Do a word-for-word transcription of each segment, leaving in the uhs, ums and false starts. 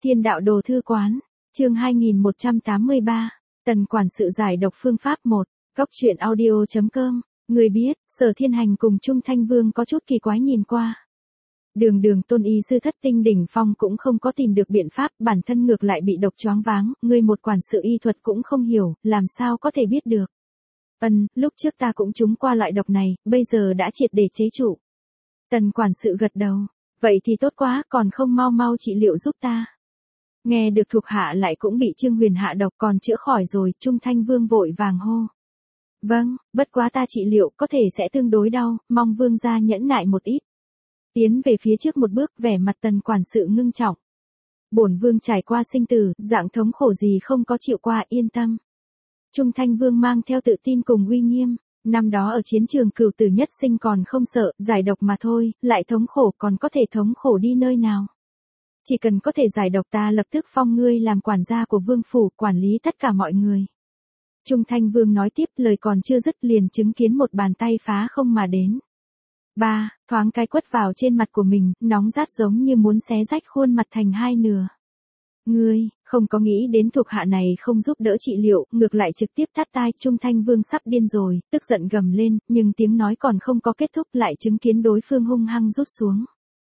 Thiên đạo đồ thư quán, chương hai nghìn một trăm tám mươi ba, Tần quản sự giải độc phương pháp một, góc truyện audio chấm com, người biết, Sở Thiên Hành cùng Trung Thanh Vương có chút kỳ quái nhìn qua. Đường đường tôn y sư thất tinh đỉnh phong cũng không có tìm được biện pháp, bản thân ngược lại bị độc choáng váng, người một quản sự y thuật cũng không hiểu, làm sao có thể biết được. Ân, lúc trước ta cũng trúng qua loại độc này, bây giờ đã triệt để chế trụ. Tần quản sự gật đầu, vậy thì tốt quá, còn không mau mau trị liệu giúp ta. Nghe được thuộc hạ lại cũng bị Trương Huyền hạ độc còn chữa khỏi rồi, Trung Thanh Vương vội vàng hô. Vâng, bất quá ta trị liệu có thể sẽ tương đối đau, mong vương gia nhẫn nại một ít. Tiến về phía trước một bước, vẻ mặt tần quản sự ngưng trọng. Bổn vương trải qua sinh tử, dạng thống khổ gì không có chịu qua, yên tâm. Trung Thanh Vương mang theo tự tin cùng uy nghiêm, năm đó ở chiến trường cửu tử nhất sinh còn không sợ, giải độc mà thôi, lại thống khổ còn có thể thống khổ đi nơi nào. Chỉ cần có thể giải độc ta lập tức phong ngươi làm quản gia của vương phủ, quản lý tất cả mọi người. Trung Thanh Vương nói tiếp, lời còn chưa dứt liền chứng kiến một bàn tay phá không mà đến. Ba, thoáng cái quất vào trên mặt của mình, nóng rát giống như muốn xé rách khuôn mặt thành hai nửa. Ngươi, không có nghĩ đến thuộc hạ này không giúp đỡ trị liệu, ngược lại trực tiếp tát tai. Trung Thanh Vương sắp điên rồi, tức giận gầm lên, nhưng tiếng nói còn không có kết thúc lại chứng kiến đối phương hung hăng rút xuống.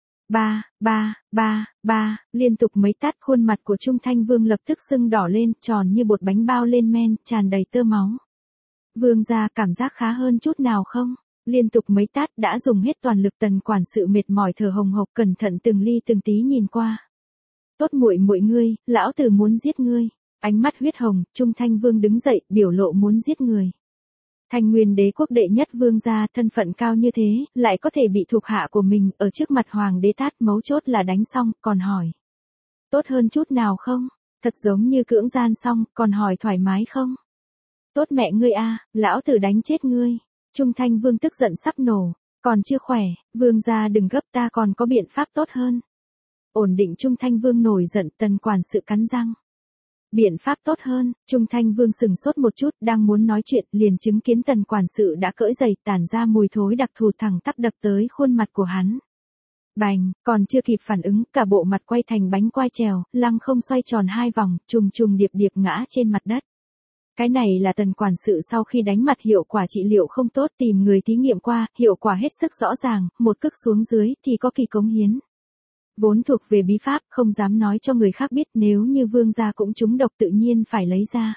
Ba, ba, ba, ba, liên tục mấy tát, khuôn mặt của Trung Thanh Vương lập tức sưng đỏ lên, tròn như bột bánh bao lên men, tràn đầy tơ máu. Vương gia cảm giác khá hơn chút nào không? Liên tục mấy tát đã dùng hết toàn lực, tần quản sự mệt mỏi thở hồng hộc, cẩn thận từng ly từng tí nhìn qua. Tốt muội muội ngươi, lão tử muốn giết ngươi. Ánh mắt huyết hồng, Trung Thanh Vương đứng dậy, biểu lộ muốn giết người. Thanh Nguyên đế quốc đệ nhất vương gia, thân phận cao như thế, lại có thể bị thuộc hạ của mình ở trước mặt hoàng đế tát, mấu chốt là đánh xong, còn hỏi. Tốt hơn chút nào không? Thật giống như cưỡng gian xong, còn hỏi thoải mái không? Tốt mẹ ngươi a, lão tử đánh chết ngươi. Trung Thanh Vương tức giận sắp nổ, còn chưa khỏe, vương gia đừng gấp, ta còn có biện pháp tốt hơn. Ổn định. Trung Thanh Vương nổi giận, tần quản sự cắn răng. Biện pháp tốt hơn, Trung Thanh Vương sừng sốt một chút, đang muốn nói chuyện, liền chứng kiến tần quản sự đã cởi giày, tản ra mùi thối đặc thù thẳng tắp đập tới khuôn mặt của hắn. Bành, còn chưa kịp phản ứng, cả bộ mặt quay thành bánh quai trèo, lăng không xoay tròn hai vòng, trùng trùng điệp điệp ngã trên mặt đất. Cái này là tần quản sự sau khi đánh mặt hiệu quả trị liệu không tốt, tìm người thí nghiệm qua, hiệu quả hết sức rõ ràng, một cước xuống dưới thì có kỳ cống hiến. Vốn thuộc về bí pháp, không dám nói cho người khác biết, nếu như vương gia cũng trúng độc tự nhiên phải lấy ra.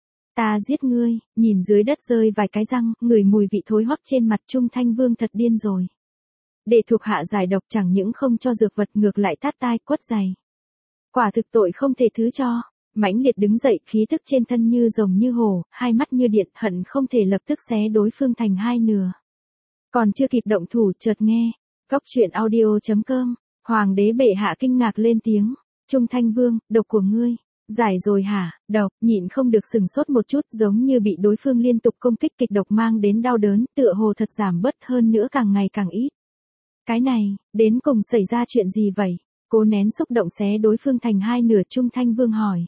Ta giết ngươi, nhìn dưới đất rơi vài cái răng, ngửi mùi vị thối hoắc trên mặt, Trung Thanh Vương thật điên rồi. Để thuộc hạ giải độc chẳng những không cho dược vật, ngược lại tát tai, quất giày. Quả thực tội không thể thứ cho. Mãnh liệt đứng dậy, khí tức trên thân như rồng như hổ, hai mắt như điện, hận không thể lập tức xé đối phương thành hai nửa. Còn chưa kịp động thủ, chợt nghe, góc truyện audio chấm com, hoàng đế bệ hạ kinh ngạc lên tiếng. Trung Thanh Vương, độc của ngươi, giải rồi hả? Độc, nhịn không được sừng sốt một chút, giống như bị đối phương liên tục công kích kịch độc mang đến đau đớn, tựa hồ thật giảm bớt, hơn nữa càng ngày càng ít. Cái này, đến cùng xảy ra chuyện gì vậy? Cố nén xúc động xé đối phương thành hai nửa, Trung Thanh Vương hỏi.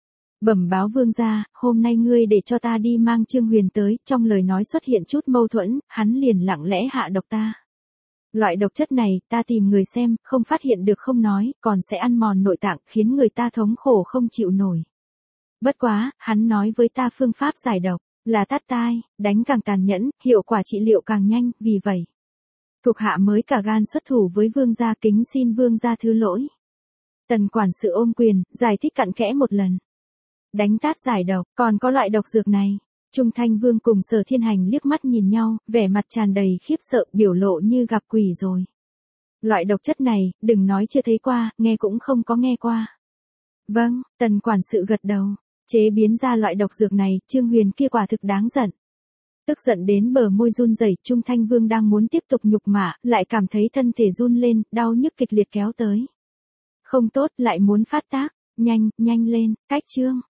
Bẩm báo vương gia, hôm nay ngươi để cho ta đi mang Trương Huyền tới, trong lời nói xuất hiện chút mâu thuẫn, hắn liền lặng lẽ hạ độc ta. Loại độc chất này, ta tìm người xem, không phát hiện được không nói, còn sẽ ăn mòn nội tạng, khiến người ta thống khổ không chịu nổi. Bất quá, hắn nói với ta phương pháp giải độc, là tát tai, đánh càng tàn nhẫn, hiệu quả trị liệu càng nhanh, vì vậy. Thuộc hạ mới cả gan xuất thủ với vương gia, kính xin vương gia thứ lỗi. Tần quản sự ôm quyền, giải thích cặn kẽ một lần. Đánh tát giải độc, còn có loại độc dược này. Trung Thanh Vương cùng Sở Thiên Hành liếc mắt nhìn nhau, vẻ mặt tràn đầy khiếp sợ, biểu lộ như gặp quỷ rồi. Loại độc chất này, đừng nói chưa thấy qua, nghe cũng không có nghe qua. Vâng, tần quản sự gật đầu. Chế biến ra loại độc dược này, Trương Huyền kia quả thực đáng giận. Tức giận đến bờ môi run rẩy, Trung Thanh Vương đang muốn tiếp tục nhục mạ, lại cảm thấy thân thể run lên, đau nhức kịch liệt kéo tới. Không tốt, lại muốn phát tác. Nhanh, nhanh lên, cách chương.